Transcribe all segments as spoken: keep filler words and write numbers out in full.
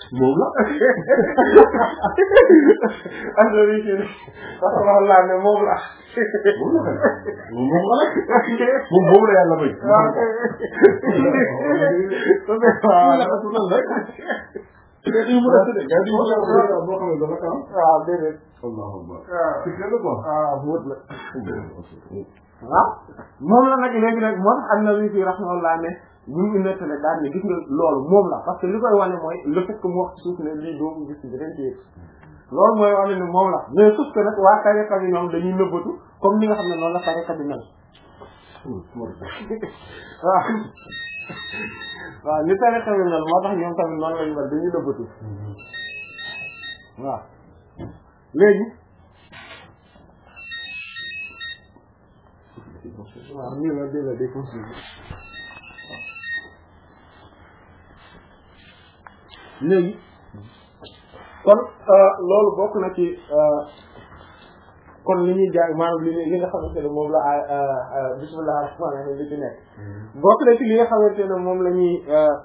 moom la andori ci rahmatullah ne moom la moom la moom la moom moom la yàlla may waaw déedéet waaw wóot la waaw moom la nag léegi nag moo tax an-Nawawi fi rahmatullah ne ñu ngi nettale daal ne gis nga loolu moom la parce que li koy wane mooy le fait que mu wax ci suuf ne lii doomu gis ci beneen ci loolu mooy wane ne moom la mais sauf que nag waa tariqa bi ñoom dañuy nëbbatu comme ni nga xam ne noonu la tariqa bi mel waaw waaw ni tariqa bi mel moo tax ñoom tamit noonu lañu mel dañuy nëbbatu waaw léegi waaw nii la dé la day continuer léegi kon loolu bokk na ci kon li ñuy jàng maanaam li li nga xamante ne moom la bismillahir rahmanir rahim li ci nekk bokk na ci li nga xamante ne moom la ñuy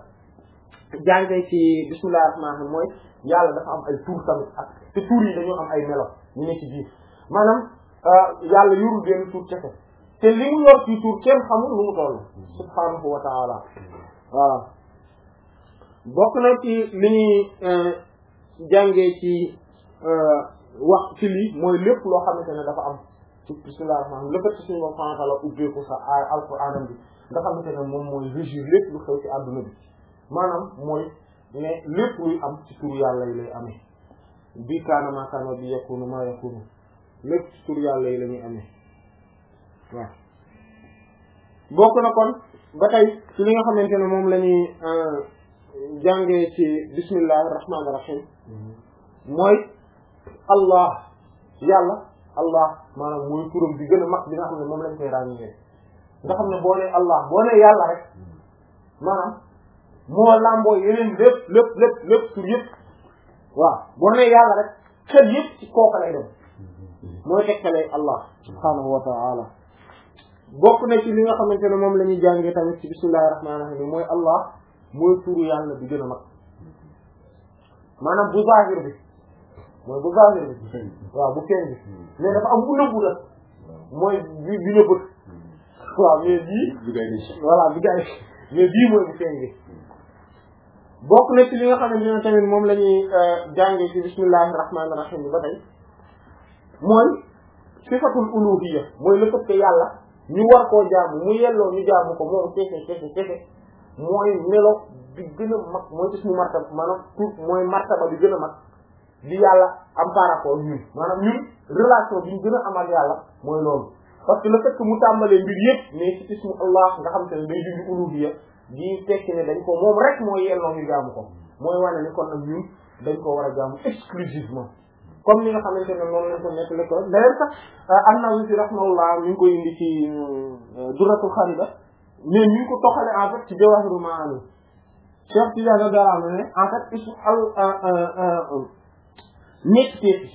jàngee ci bismillahir rahmanir rahim mooy yàlla dafa am ay tur tamit ak te tur yi dañoo am ay melo ñu nekk ci biir maanaam yàlla yorul benn tur kese te li mu yor ci tur kenn xamul nu mu toll subhanahu wa ta'ala voilà bokk na ci li ñuy jàngee ci wax ci lii mooy lépp loo xamante ne dafa am ci bismillahir rahmanir rahim le fait que suñu moom subhanahu wa ta'ala ubbeeku sa alquran bi nga xamante ne moom mooy régir lépp lu xew ci àdduna bi maanaam mooy ne lépp luy am ci turu yàlla yi lay amee bi kaana ma kaana bi yakunu ma yakunu lépp ci turu yàlla yi la ñuy amee waaw bokk na kon ba tey ci li nga xamante ne moom la ñuy jàngee ci bismillahir rahmanir rahim mooy allah yàlla allah maanaam mooy turam bi gën a mag bi nga xam ne moom lañ koy ràññee nga xam ne boo nee allah boo nee yàlla rek maanaam moo làmboo yeneen lépp lépp lépp lépp tur yëpp waaw boo nee yàlla rek xel yëpp ci kooka lay dem mooy tegtalee allah subhanahu wa ta'ala bokk na ci li nga xamante ne moom la ñuy jàngee tamit ci bismillahir rahmanir rahim mooy allah mooy turu yàlla bi gën a mag maanaam bu zahir bi mooy bu zahir bi waaw bu feeñ bi mais dafa am bu nëbbu nag mooy bi bi nëbbu waaw mais bii voilà bi gay mais bii mooy bu feeñ bi bokk na ci li nga xamante ne tamit moom la ñuy jàngee ci bismillahir rahmanir rahim bi ba tey mooy sifatul uluhiyya mooy le fait que yàlla ñu war koo jaamu mu yelloo ñu jaamu ko moom kese kese kese mooy melo bi gën a mag mooy ismu martaba maanaam tout mooy martaba bi gën a mag bi yàlla am par rapport ñun maanaam ñun relation bi ñu gën a amal yàlla mooy loolu parce que le fait que mu tàmbalee mbir yëpp mais ci ismu allah nga xam te ne day dindi uluhiyya di tekki ne dañ ko moom rek mooy yelloo ñu jaamu ko mooy wane ni kon nag ñun dañ ko war a jaamu exclusivement comme ni nga xamante ne noonu lañ ko nekk le ko d'ailleurs sax an-Nawawi fi rahimahullah mi ngi koy indi ci Durratul Kharida mais ñu ngi ko toxale en fait ci Jawahirul Ma'ani Cheikh Tidiane dara ne en fait ismu al nekk teefi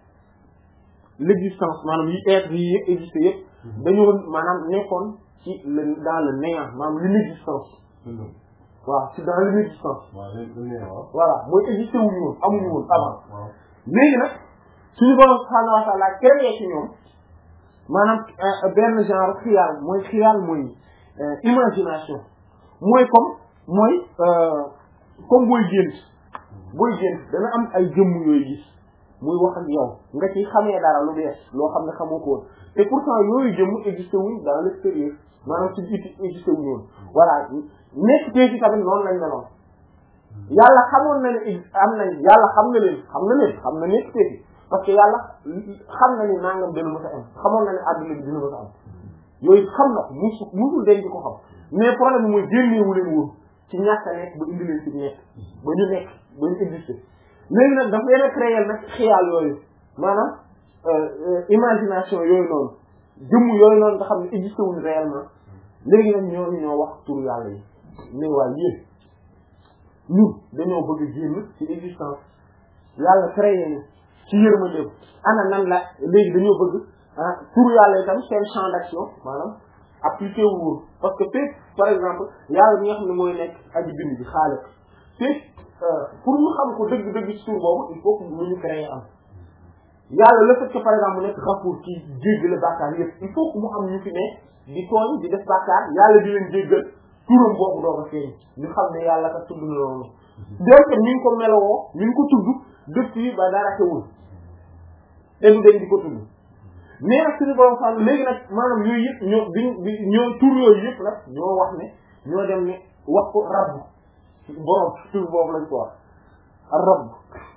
l'existence maanaam yi être yi yëpp existé yëpp dañoo maanaam nekkoon ci le dans le néant maanaam l'inexistence waaw ci dans l'inexistence voilà mooy existé wuñu woon amuñu woon avant léegi nag suñu borom subhaanahu wa ta'ala créé ci ñoom maanaam benn genre xiyaal mooy xiyaal mooy imagination mooy comme mooy comme booy gént booy gént dana am ay jëmm yooyu gis muy wax ak yow nga ci xamee dara lu bees loo xam ne xamoo ko woon te pourtant yooyu jëmm existé wuñ dans l'extérieur maanaam ci biti existé wuñ woon voilà nekk tey ci tamit noonu lañ meloon yàlla xamoon na ne am nañ yàlla xam na leen xam na leen xam na nekk tey parce que yàlla xam na ni nangam dina mës a am xamoon na ne àdduna bi dina mës a am yooyu xam na musu musul denc ko xam mais problème mooy génneewu leen woon ci ñàkk a nekk ba indi leen ci nekk ba ñu nekk ba ñu existé léegi nag dafa leen a créer nag xiyaal yooyu maanaam imagination yooyu noonu jëmm yooyu noonu nga xam ne existé wuñ réellement léegi nag ñooñu ñoo wax turu yàlla yi ne waa yéen ñun dañoo bëgg a génn ci existence yàlla créé ni ci yërmandeem ana nan la léegi dañoo bëgg ah turu yàlla yi tam seen champ d'action maanaam appliqué wu woon parce que fekk par exemple yàlla bi nga xam ne mooy nekk aji bind bi xaaliq fekk pour ñu xam ko dëgg dëgg ci tur boobu il faut que lu ñu créé am yàlla le fait que par exemple mu nekk Gafuur ci jéggale bàkkaar yëpp il faut que mu am ñu fi ne di tooñ di def bàkkaar yàlla di leen jéggal turam boobu doo ko feeñ ñu xam ne yàlla kat tudd na loolu donc ni ñu ko melowoo ni ñu ko tudd depuis ba dara xewul te du dañ di ko tudd mais nag suñu borom xam léegi nag maanaam yooyu yëpp ñoo bi bi ñoo tur yooyu yëpp nag ñoo wax ne ñoo dem ne wax ko rabb borom tur boobu lañ ko wax rabb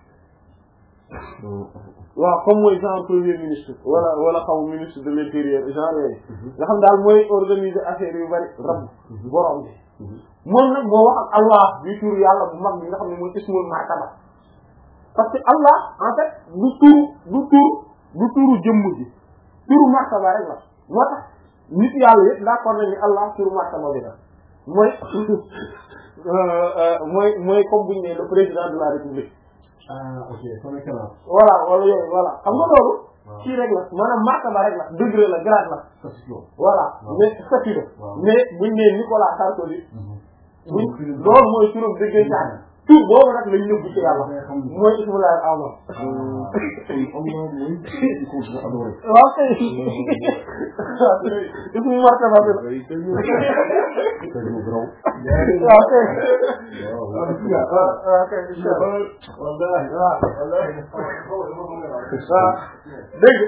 waaw comme mooy genre premier ministre wala wala xaw ministre de l'intérieur genre yooyu nga xam daal mooy organiser affaire yu bari rabb borom bi moom nag moo wax ak Allah bi tur yàlla bu mag bi nga xam ne mooy ismul martaba parce que Allah en fait du tur du tur du turu jëmm ji turu martaba rek la moo tax nit yàlla yëpp d'accord nañu ni Allah turu martaba bi la mooy mooy mooy comme bu ñu nee le président de la république. ah ok son excellence. voilà wala yooyu voilà xam nga loolu. kii rek la maanaam martaba rek la degré la grade la. voilà mais statut la. mais bu ñu nee Nicolas Sarkozy. buñ loolu mooy turam dëggantaan. tur boobu nag lañ nëbbu ci yàlla mooy ismulaay al-azam. waaw kay ismu martaba bi la. waaw kay. waaw kay incha allah. dégg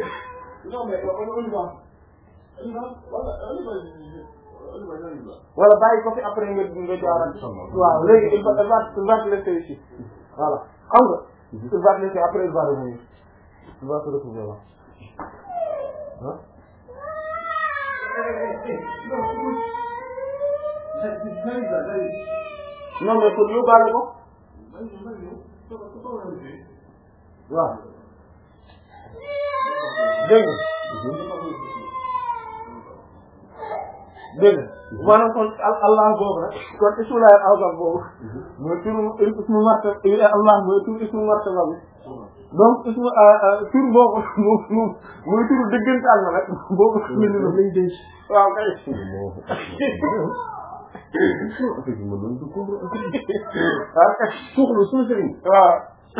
wala bàyyi ko fi après nga nga jaaral waaw léegi il va il va il va te laisser ici voilà xam nga il va te laisser après il va revenir il va te retrouver là ah non mais pour ñu baale ko waaw dégg dégg maanaam kon Allah boobu nag kon ismulaay al-azam boobu mooy turu ismu martaba Allah mooy turu ismu martaba bi donc ismu tur boobu moom moom mooy turu dëggantaan na nag boobu xam nañu ne lañ denc waaw kay waaw kay soxla suñu sëriñ waaw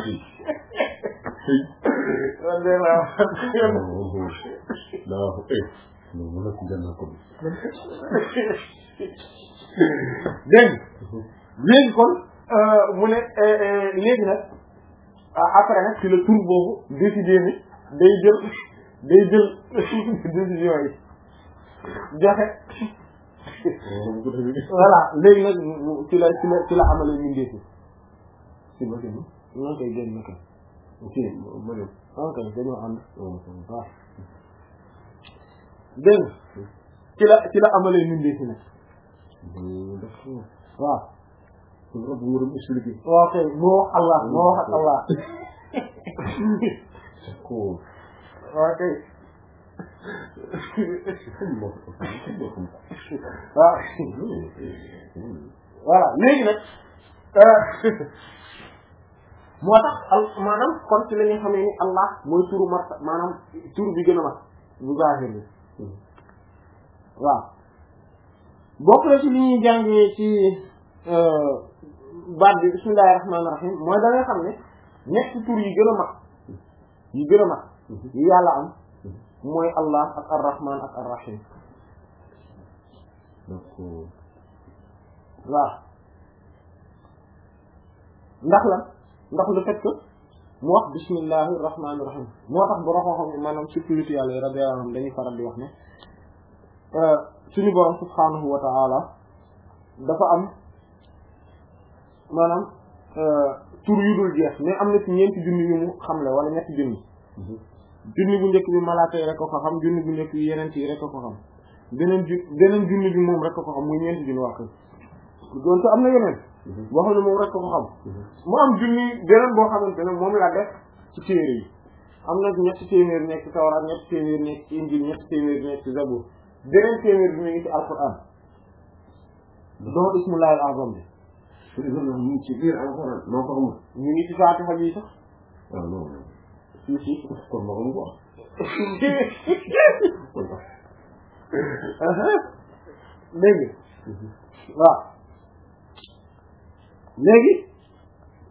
dégg léegi kon mu ne léegi nag après nag ci la tur boobu décidé ni day jël day jël décision yi joxe voilà léegi nag ci la ci la ci la amale ñu ndeeti ci ma kenn non koy génn na kay ci ma dem ok dañoo ànd waaw dégg ci la ci la amalee mindee si nag waaw waaw kay moo wax Allah moo wax ak Allah waaw kay waaw voilà léegi nag moo tax al maanaam kon ci la ñu xamee ni Allah mooy turu marta maanaam turu bi gën a mag bu zahir bi waaw bokk na ci li ñuy jàngee ci baat bi bismillahir rahmanir rahim mooy da nga xam ne ñetti tur yi gën a mag yi gën a mag yi yàlla am mooy Allah ak ar-rahman ak ar-rahim waaw ndax la ndax le fait que mu wax bismillahir rahmanir rahim moo tax bu roxoo xam maanaam sécurité yàlla yi rabbi am dañuy faral di wax ne suñu borom subhanahu wa ta'ala dafa am maanaam tur yu dul jeex mais am na ci ñeenti junni yu mu xamle wala ñetti junni junni bu njëkk bi malaaka yi rek ko xam junni bu njëkk bi yeneen yi rek ko xam beneen ju beneen junni bi moom rek ko xam muy ñeenti junni wax doon te am na yeneen boo xam ne moom rek ko xam mu am junni beneen boo xamante ne moom la def ci téere yi am na ñetti téeméer nekk ci Tawraat ñetti téeméer nekk ci Injil ñetti téeméer nekk ci Zabuur beneen téeméer bi mu ngi ci Alxuraan donc ismullahi al-azam bi ñu ngi ci biir Alxuraan moo ko xamul ñu ngi ci Faatiha bi sax waaw non si si kon moo xamul quoi léegi waaw léegi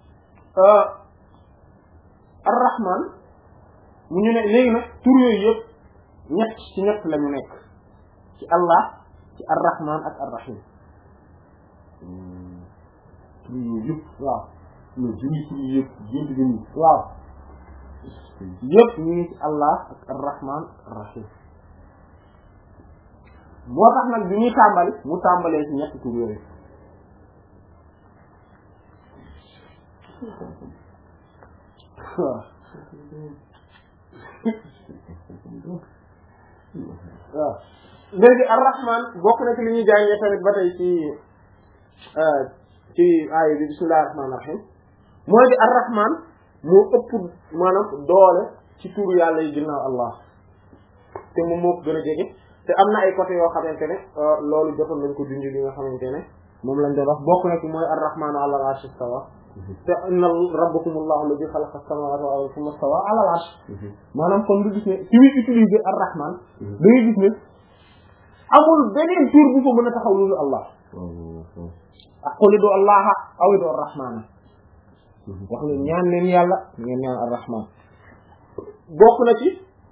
ar-rahman mu ñu ne léegi nag tur yooyu yëpp ñett ci ñett la ñu nekk ci allah ci ar-rahman ak ar-rahim tur yooyu yëpp waaw mais jëmi tur yëpp gént jëmi waaw yëpp ñu ngi ci allah ak ar-rahman ak ar-rahim moo tax nag bi ñuy tàmbali mu tàmbalee ci ñetti tur yooyu waaw waaw léegi ar-rahman bokk na ci li ñuy jàngee tamit ba tey ci ci aaya bi bismillahir rahmanir rahim mooy di ar-rahman moo ëpp maanaam doole ci turu yàlla yi ginnaaw allah te moom moo ko gën a jege te am na ay côté yoo xamante ne loolu jotoon nañ ko dund li nga xamante ne moom lañ doon wax bokk na ci mooy ar-rahman ala al-arsh istawa te inna rabbakumullahu alladhi khalaqa as-samawati wal arda thumma istawa ala al-arsh maanaam kon du gis ne ci muy utiliser ar-rahman da ngay gis ne amul beneen tur bu ko mën a taxaw loolu allah ak qul du allaha aw du ar-rahman wax leen ñaan leen yàlla ngeen ñaan ar-rahman bokk na ci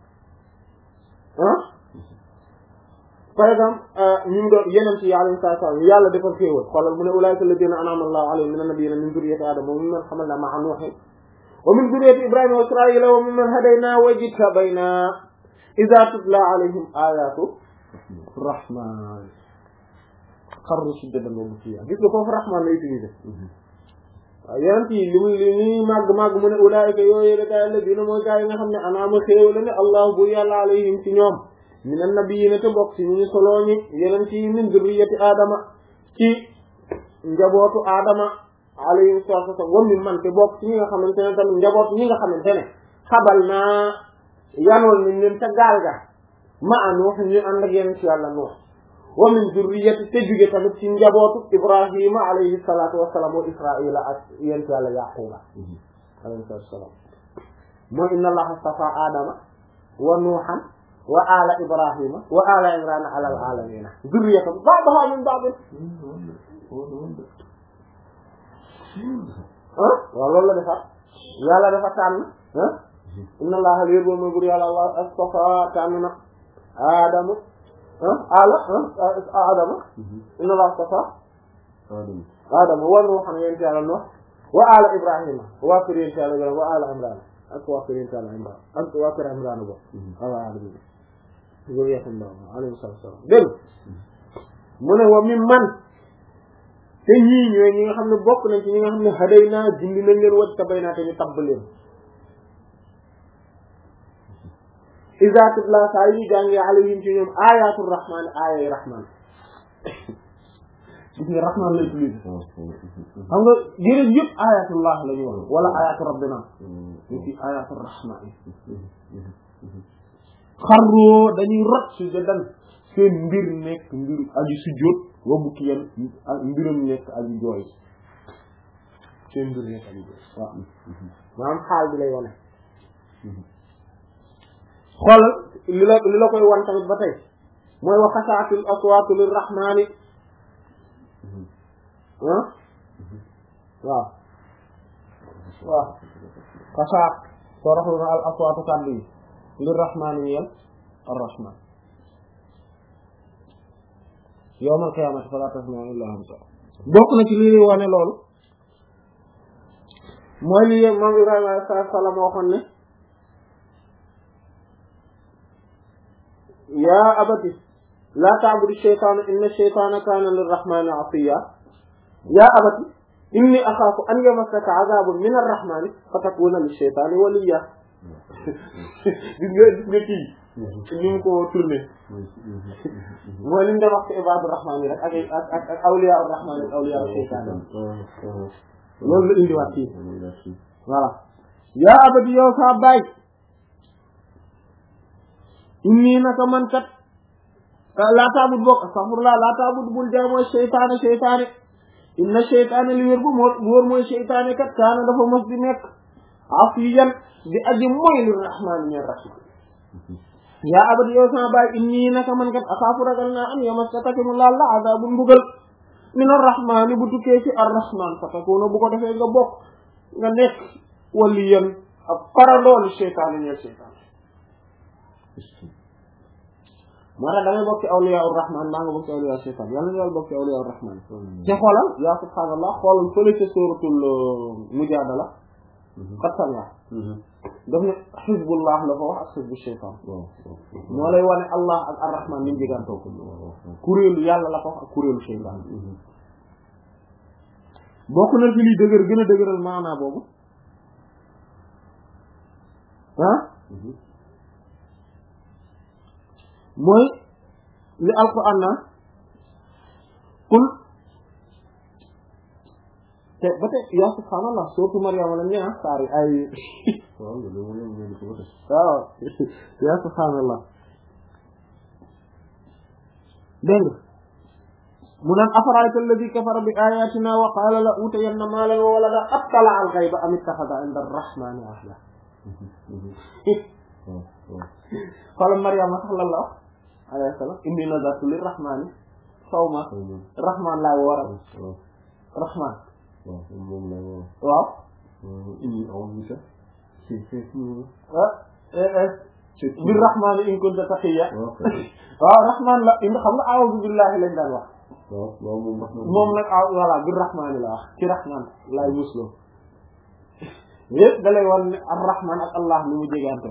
ah par exemple ñu ngi doon yeneen ci yàlla saa saa yàlla defal xéewal xoolal mu ne ulaa'ika allaziina an'ama Allahu alayhim mina nabiyyiina min zurriyyati aadama wa mimman hamalnaa ma'a nuuhin wa min zurriyyati ibraahiima wa israa'iila wa mimman hadaynaa wa jtabaynaa idhaa tutlaa alayhim aayaatu rahmaan xarru sujjadan wa bukiyyan gis nga foofu rahmaan la utilisé waaw yeneen yi li muy li muy màgg màgg mu ne ulaa'ika yooyu la gaa yi allaziina mooy gaa yi nga xam ne an'ama xéewal ne Allah bu yàlla alayhim ci ñoom minan nabiyyiina te bokk ci ñu ñu soloo ñi yeneen ci min zurriyyati aadama ci njabootu aadama alayhi salaatu wa salaam wa min man te bokk ci ñi nga xamante ne tamit njabootu ñi nga xamante ne xabal naa yanoon nañ leen ca gaal ga ma a Nuux ñu ànd ak yeneen ci yàlla Nuux wa min zurriyyati te jóge tamit ci njabootu Ibrahima alayhi salaatu wa salaam wa Israa'iila ak yeneen ci yàlla Yaquuba alayhi salaatu wa salaam mooy inna Allaha stafaa aadama wa Nuuhan wa ala ibrahima wa ala imrana ala al alamina zurriyatan ba'daha min ba'd ah waaw loolu la defar yàlla dafa tànn ah inna allaha liir boo mooy bur yàlla allah astafa tànn na aadama ah ala ah aadama inna allaha astafa aadama wa nuuhan yéen yàlla Nuux wa ala ibrahima waa kër yéen yàlla Ibrahima wa ala imrana ak waa kër yéen yàlla Imraan ak waa kër Imraan bo ala alamin loolu yàqu ndaw alayhi salaam dégg mu ne wa min man te ñii ñooy ñi nga xam ne bokk nañ ci ñi nga xam ne haday naa jindi nañ leen waj tabay naa te ñu tabb leen iza tutla saa yi jàngee alayhim ci ñoom ayatul rahman ayay rahman gis nga rahman lay tudd xam nga yéen yëpp ayatullah la ñu wax wala ayatu rabbina ñu ci ayatul rahman xarroo dañuy rot su dan seen mbir nekk mbir aji sujjóot wa bukki yan mbiram nekk aji jooy seen mbir nekk aji jooy waaw maanaam xaal bi lay wane xool li la li la koy wan tamit ba tey mooy wa xasaatul aswaatu lir rahmaani ah waaw waaw xasaat soo raxlu na al aswaatu kàddu yi lir rahmaani yel ar rahman yawmal qiyaamati falaa tasma'u illaa hamsa bokk na ci li lay wane loolu mooy li moom Ibrahima alayhi salaam waxoon ne yaa abati laa ta'budu shaytaana inna shaytaana kaana lirrahmaani asiyyaa yaa abati inni axaafu an yamassaka azaabun mina rrahmaani fatakuuna lishaytaani waliyyaa gis nga gis nga kii ni mu ko tourné mooy li ñu doon wax ci ibaadu rahmaan yi rek ak ak ak awliyaa ar-rahmaan ak awliyaa shaytaan loolu la indiwaat kii voilà yaa abati yow saa baay inni naka man kat laa taabud bokk astaghfirullah laa taabud bul jaamoo shaytaane shaytaane inna shaytaane li wér bu moo wóor mooy shaytaane kat kaana dafa mos di nekk asiyan di aji mooy li rahmaan ñe rahmaan yaa abati yow sama baay inni naka man kat axaafu ragal naa am yamassaka mu laal la azabun mbugal min ar-rahmaan bu tukkee ci ar-rahmaan fa takuna bu ko defee nga bokk nga nekk waliyan ak parandoolu seytaane ñeel seytaane moo tax da ngay bokk ci awliya ar-rahman maa nga bokk ci awliya seytaan yàlla na yàlla bokk ci awliya ar-rahman te xoolal yaa subhaanallah xoolal fële ca suratul mujaadala xat sanga daf ne xizbullah la fa wax ak xizbu seytaan moo lay wane allah ak ar-rahman nimu jegantoo ko kuréelu yàlla la fa wax ak kuréelu seytaan bokk na ci liy dëgër gën a dëgëral maanaa boobu ah mooy li alquran na kul te ba te yaa subhaanallah surtout Maryama la ñaa saari ay waaw yaa subhaanallah dégg nga mu naan afara'ayta alladhi kafara bi ayatina wa qala la utayanna maalan wa walada attala al ghayba am ittakhadha inda ar-rahmani ahda xoolal Maryama sax lan la wax alayhi salaam inni nazartu lir-rahmani sawma rahman laay wooral rahman waaw bir-rahmani in kunta taqiyya waaw rahman la in xam nga a'udhu billahi lañ daan wax moom nag aw voilà bir-rahmani la wax ci rahman laay muslo yëpp da lay wan ne ar-rahman ak allah ni mu jegante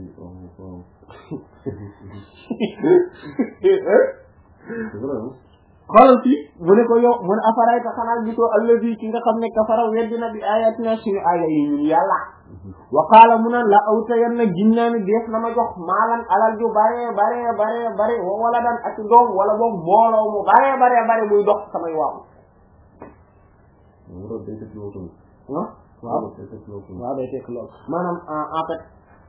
xoolal fii mu ne ko yow mu ne afarayta xanaa gisoo allazi ki nga xam ne kafara weddina bi ayatina suñu aaya yi ñun yàlla wa qaala mu naan la awtayanna ginnaani def na ma jox maalan alal ju bare bare bare bare wa wala daan ak doom wala boog mbooloo mu bare bare bare muy dox samay waaw waaw waaw day tekk loolu maanaam en fait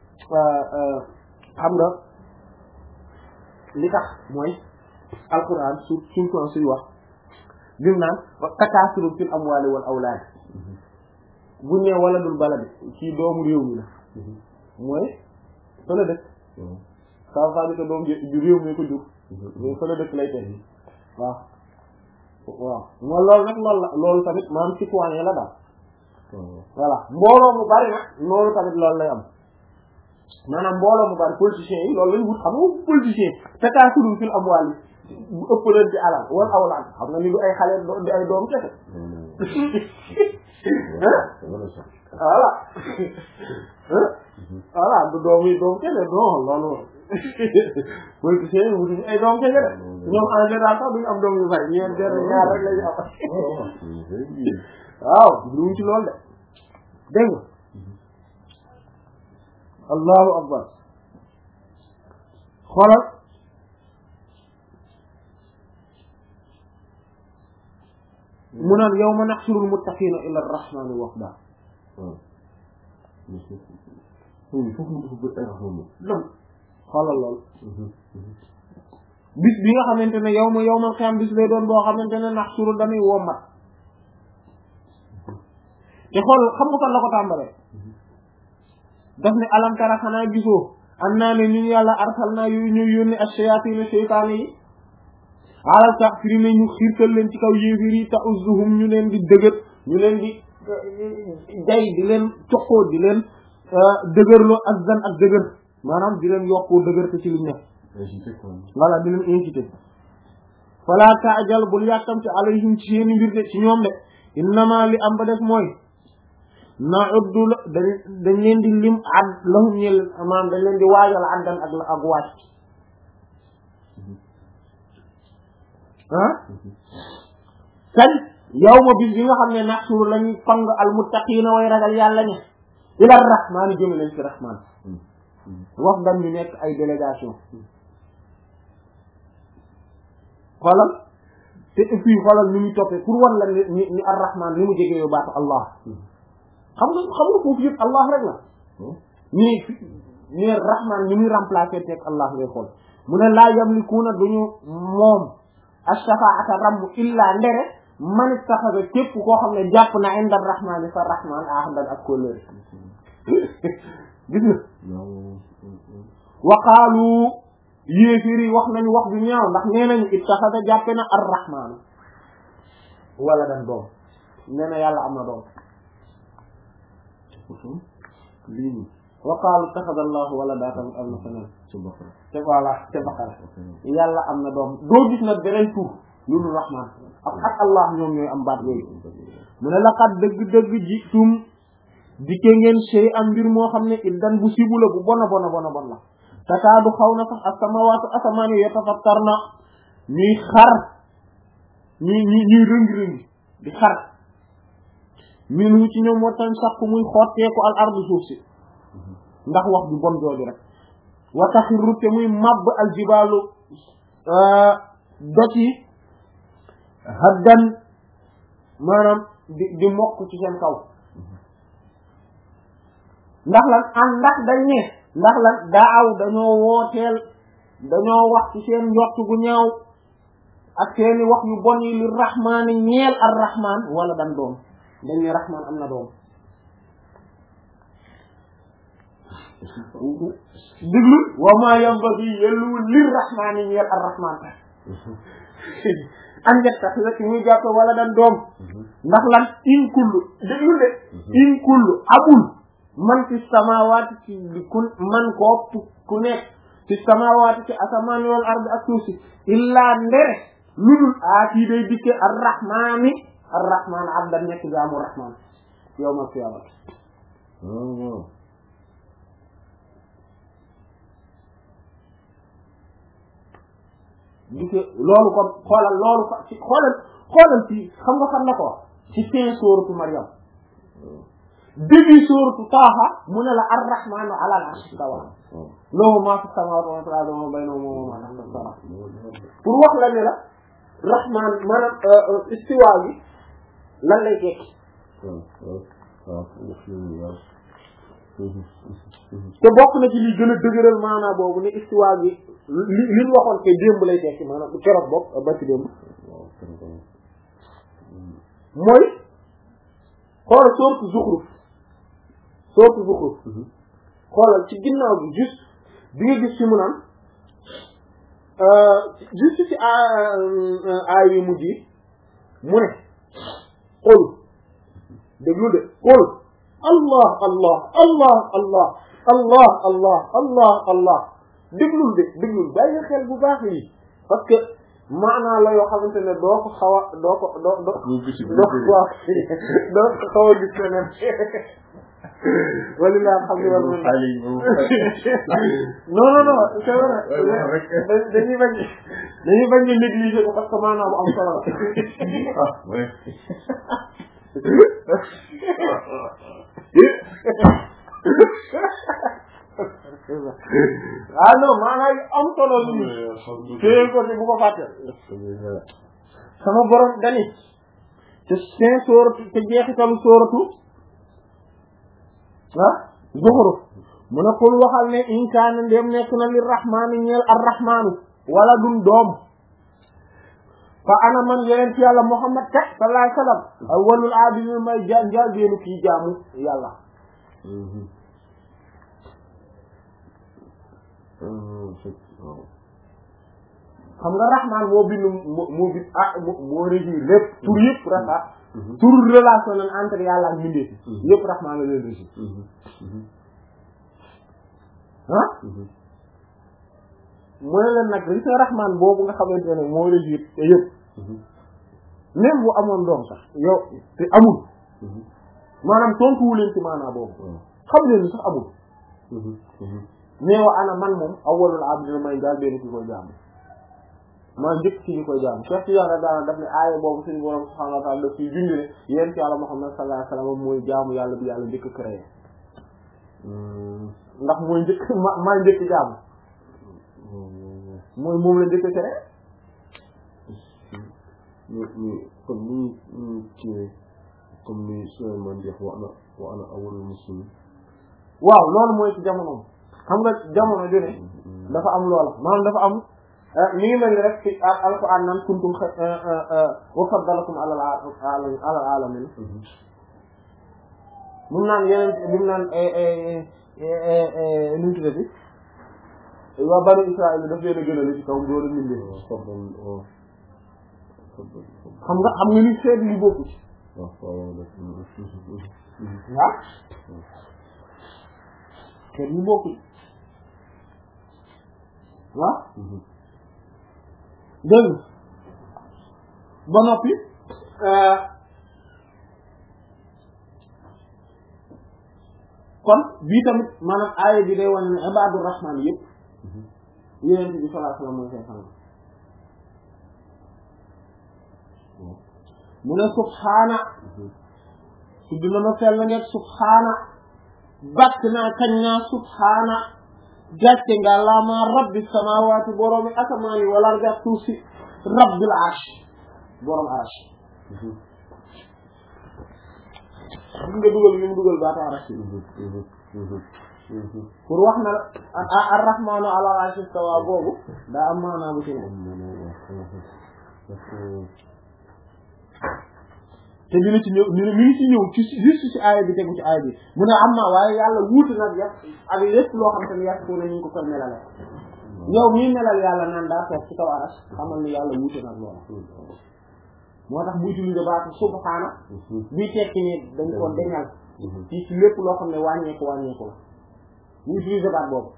xam nga li tax mooy alquran su suñ ko suy wax lim naan takaasuru fil amwaali wal awlaad bu ñëwee wala dul balade ci doomu réew mi la mooy fa la dëkk ça veut dire que doom ju réew mi ko jur mais fa la dëkk lay teg waaw waaw moo loolu nag loolu la loolu tamit maanaam citoyen la daal voilà mbooloo mu bari nag loolu tamit loolu lay am maanaam mbooloo mu bari politiciens yi loolu lañ wut xam nga politicien takaasuru fil amwaali bu ëpp leen ci alal wal awlaad xam nga ni du ay xale di ay doom kese voilà voilà du doom yi doom kese non loolu politiciens yi wutuñu ay doom kese de ñoom en général sax duñu am doom yu bari ñeent benn ñaar rek lañu am waaw duñu ci loolu de dégg nga allahu akbar xoolal mu naan yawma nahshurul muttaqiina ila ar-rahmaani wafda xoolal lool bis bi nga xamante ne yow ma yow ma xam bis lay doon boo xamante ne nahshuru dañuy wommat te xool xam nga fan la ko tàmbalee daf ne alam tara xanaa gisoo am naa ne ñun yàlla arsalnaa yu ñu yónni ash-shayaatiina seytaane yi alal kaafiriina ñu xiirtal leen ci kaw yéefir yi ta'uzzuhum ñu leen di dëgër ñu leen di jay di leen coxoo di leen dëgërloo ak zan ak dëgër maanaam di leen yokkoo dëgër te ci liñ nekk voilà di leen incité fala ta'jal bul yàkkamte alayhim ci seeni mbir de ci ñoom de innama li am ba def mooy na'uddu la dañ dañ leen di lim ad lahum ñel maanaam dañ leen di waajal addan ak ak wàcc ah kañ yow ma bis bi nga xam ne naxsuru lañuy fang al muttaqiina way ragal yàlla ñe ila rahmaani jëme leen ci rahmaan wax dam ñu nekk ay délégation xoolal te fii xoolal ni muy toppee pour wan la ni ni ar rahmaan ni mu jege yow baatu allah xam nga xam nga foofu yëpp allah rek la nii ni rahmaan ni muy remplacer teeg allah ngay xool mu ne laa yamlikuuna duñu moom ash-shafaa'ata ramm illa ndere man ittaxada képp koo xam ne jàpp na inda rahmaani fa rahmaan ahdan ak kóllëre gis nga wa qaalu yéefiri wax nañu wax bi ñaaw ndax nee nañu ittaxada jàppe na ar rahmaan wala dan doom nee na yàlla am na doom lii nii wa qaalu ittaxada allahu walada tamit am na feneen ci Baqara te voilà te Baqara yàlla am na doom doo gis nag beneen tur lu dul rahman ak ak allah ñoom ñooy am baat yooyu mu ne laqad dëgg-dëgg jitum dikke ngeen sey am mbir moo xam ne iddan bu sibu la bu bona bona bona bon la takaadu xaw na sax as-samaawaatu asamaan yi yatafattarna ñuy xar ñuy ñuy ñuy rëngi-rëngi di xar minu ci ñoom moo tan sax muy xotteeku al ardu suuf si ndax wax bi bon jooju rek wa taxirru te muy mabb al jibaalu doj yi haddan maanaam di di mokk ci seen kaw ndax lan am ndax dañ ne ndax lan daaw dañoo wooteel dañoo wax ci seen njott gu ñaaw ak seeni wax yu bon yi li rahmaani ñeel ar rahman wala dan doom dañ ne rahman am na doom diglu wa ma yanbaghi yelluwul lir rahmaani ñeel ar rahman an njetta rek muy jàpp wala dan doom ndax lan in kullu diglu de in kullu abul man fi samawati ci kun man ko ku nekk fi samawati ci asamaan wal ardi ak suuf si illa ndere ludul aati day dikke ar rahmaani ar rahman abdan nekk jaamu rahman yawmal qiyaamah dikke loolu kon xoolal loolu fa ci xoolal xoolal ci xam nga xam na ko ci fin sooratu Maryam début sooratu Taaha mu ne la ar-rahmaanu ala al-arshi istawa lahu maa fi samaawaati wa maa fil ardi wa maa baynahuma wa maa tahta as-samaa pour wax la ne la rahmaan maanaam istiwa bi lan lay tekki te bokk na ci li gën a dëgëral maanaam boobu ne istiwa bi li li ñu waxoon te démb lay tekki maanaam bu keroog bopp ba ci démb mooy xoolal sourate Zukhruf sourate Zukhruf xoolal ci ginnaaw bi juste bi nga gis ci mu naan juste ci aay yu mujj yi mu ne qul déglu de qul allah allah allah allah allah allah allah allah déglul de déglul bàyyi xel bu baax yi parce que maanaa la yoo xamante ne doo ko xaw a doo ko doo doo doo ko doo ko xaw a gis feneen wala laa xam ne war non non non c'est vrai dañuy bañ dañuy bañ ñu négliger ko parce que maanaa bu am solo la ah non maanaam am solo lu ñu téye ko te bu ko fàtte sama borom dani te seen sooratu te jeexitalu sooratu ah Zuxruf mu ne kul waxal ne in kaana ndem nekk na li rahmaani ñeel ar rahmaanu wala dun doom fa ana man yeneen ci yàlla Muhammad kat sallallahu alayhi wa sallam awwalul aabidiin may ja njaal beenu kii jaamu yàlla xam nga rahman moo bind moo bind ah moo régir lépp tur yëpp raka tur relationnel entre yàlla ak mbindeef yëpp rahman la leen régir ah mooy leen nag li sa rahman boobu nga xamante ne moo régir te yëpp même bu amoon doom sax yow te amul maanaam tontuwu leen ci maanaa boobu xam leen ni sax amul mais wa ana man moom awwalul abdina may daal benn ki koy jaamu maa njëkk ci ñu koy jaamu Cheikh ci yàlla daana daf ne aaya boobu suñu borom subhanahu wa ta'ala daf ciy junj ne yéen ci yàlla Muhammad sallallahu alayhi wasallam mooy jaamu yàlla bi yàlla njëkk créé ndax mooy njëkk ma maa njëkk jaamu mooy moom la njëkk créé comme ni ñu ci comme ni Souleymane di wax wa ana wa ana awwalul muslimin waaw loolu mooy ci jamonoom xam nga jamono ju ne dafa am loola maanaam dafa am mi ngi mel ni rek ci alquran naan kuntum wa faddalakum ala ala alamin mun naan yeneen bi mu naan nu mu tuddati waa bani Israël daf leen a gënale ci kaw doole mindee xam nga xam nga ni seet li bokku ci waaw xeet ñu bokkul waaw dégg ba noppi kon bii tamit maanaam aaya bi day wane ne ibaadu rahmaan yëpp yonent bi sallallahu alayhi wasallam mooy seen xanam mu ne subhaana tudd na ma sell ngeeg subhaana bakk naa kañ naa subhaana gàcce nga lama rabbi samaawaati boroomi asamaan yi wala ardi ak suuf si rabbil arsh borom arsh gis nga dugal li mu dugal baata arsh pour wax na ar-rahmaanu ala arsh istawa boobu daa am maanaa bu ci ne te dina ci ñëw mi ngi ci ñëw ci juste ci aaya bi tegu ci aaya bi mu ne am na waaye yàlla wuute nag yàq ak lépp loo xam te ne yàq ko ne ñu ngi ko koy melale yow mii melal yàlla naan daa toog ci kaw aras xamal ni yàlla wuute nag loolu moo tax bu utilisé baatu subhaana buy tekki ne dañ ko deñal ci ci lépp loo xam ne wàññeeku wàññeeku la bu utilisé baat boobu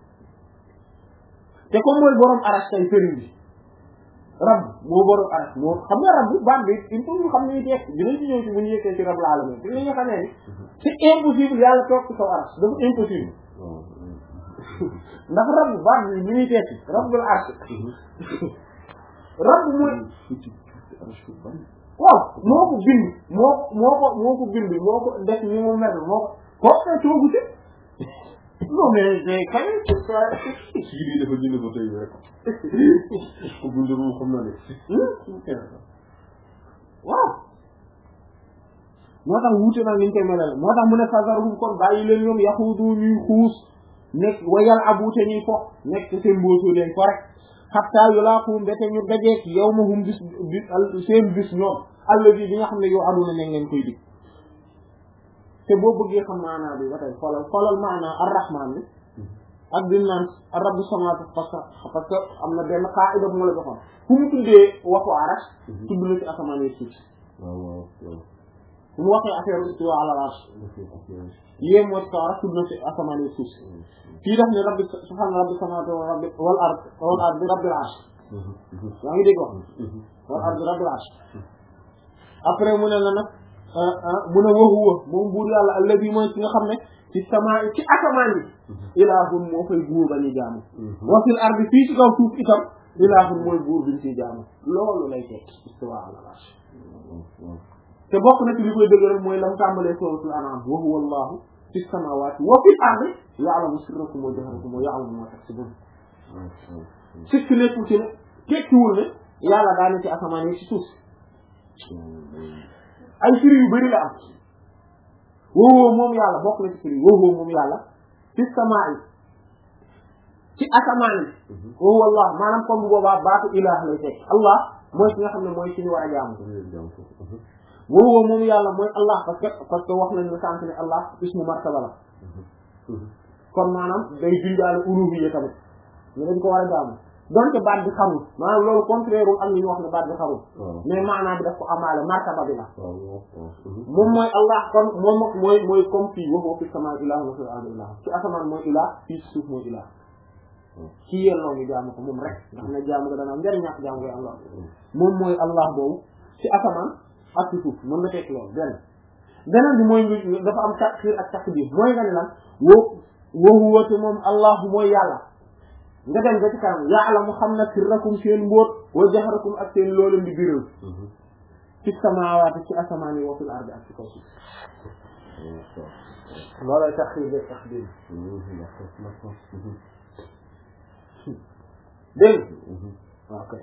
te comme mooy borom aras tay sëriñ bi rab moo borom aras moo xam nga rab baat bi il faut ñu xam ne ñu tekk dinañ ci ñëw ci bu ñu yëkkee ci rab la alamin te ñu xamee ni c'est impossible yàlla toog ci kaw aras dafa impossible ndax rab baat bi ñu ñuy tekki rabbul arsh rab mooy waaw moo ko bind moo moo ko moo ko bind moo ko def ni mu mel moo ko ko toogu ci non mais mais quand même c'est ça kii bi dafa jënd ko tey rek ko bind mu xam naa ne waaw moo tax wuute naa liñ koy melal moo tax mu ne fazaruhum kon bàyyi leen ñoom yaxuudu ñuy xuus nekk wayal abuute ñuy fo nekk seen mbootu leen ko rek xattaa yulaaqu mbete ñu dajeek yawmahum bis seen bis ñoom alladi bi nga xam ne yow aduna ne ngeen koy dig te boo bëggee xam maanaa bi ba tey xoolal xoolal maanaa ar-rahmaan bi ak di naan rabbu samaawaati parce que parce que am na benn qaa'ida bu ma la joxoon fu mu tuddee waxu arash tudd na ci asamaan yi suuf waaw waaw fu mu waxee affaire istiwa ala al-arsh yéen moo ci kaw arash tudd na ci asamaan yi suuf fii daf ne rabbi subhaana rabbi samaawaati wal ardi wal ardi wal ardi rabbil arsh yaa ngi dégg wax wal ardi rabbil arsh après mu ne la nag mu ne wa huwa moom buur yàlla alladi mooy ci nga xam ne ci samaa ci asamaan yi ilaahun moo fay buur ba ñu jaamu wa fil ardi fii ci kaw suuf itam ilaahun mooy buur bi ñu ciy jaamu loolu lay teg istiwa ala al-arsh te bokk na ci li koy dëgëral mooy lam tàmbalee suuratul an'aam wa huwa allahu fi samaawaati wa fil ardi ya'lamu sirrakum wa jahrakum wa ya'lamu ma taksibuun sikk nekkul ci ne tekkiwul ne yàlla daa ne ci asamaan yi ci suuf ay firi yu bari la am wowoo moom yàlla bokk na ci firi wowoo moom yàlla fi samaa yi ci asamaan yi wowoo allah maanaam comme bu boobaa baatu ilaah lay teg allah mooy ki nga xam ne mooy ci ñu war a jaamu wowoo moom yàlla mooy allah parce que parce que wax nañu sànq ne allah ismu martaba la kon maanaam day bindaale uluhiyya tamit ñu dañ ko war a jaamu donte baat bi xamul maanaam loolu contraire ak li ñu wax ne baat bi xamul mais maanaam bi daf ko amaale martaba bi la moom mooy allah kon moom mooy mooy comme fii waxoo fi sama ilah wa fil ardi ilah ci asamaan mooy ilah fii ci suuf mooy ilah ci yelloo ñu jaamu ko moom rek ndax ne jaamu ko dana am njëriñ ñàkk jaamu koy allah moom mooy allah boobu ci asamaan ak ci suuf mën na tekk loolu benn beneen bi mooy dafa am takfir ak takbir mooy nga ne lan wo woo woote moom allah mooy yàlla nga dem ba ci kanam ya'lamu xam na sirrakum seen mbóot wa jahrakum ak seen loolu di biral ci samaawaati ci asamaan yi wa fil ardi ak ci kaw suuf loolay taxriir bi taxbiir dégg ok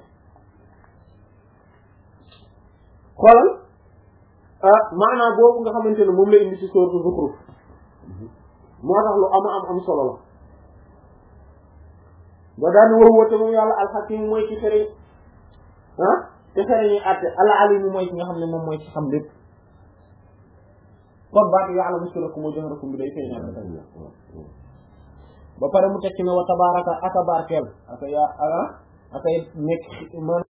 xoolal maanaam boobu nga xamante ne moom la indi ci sourate Zukhruf moo tax lu ama am am solo la ba daan woo woote moom yàlla alxakim mooy ci xëriñ ah te xëriñ yi àtte al alim mooy ci nga xam ne moom mooy ci xam lépp kon baatu ya'lamu sirrakum wa jahrakum bi day feeñal ba pare mu tekki ne wa tabaraka aka barkeel aka yaa aka nekk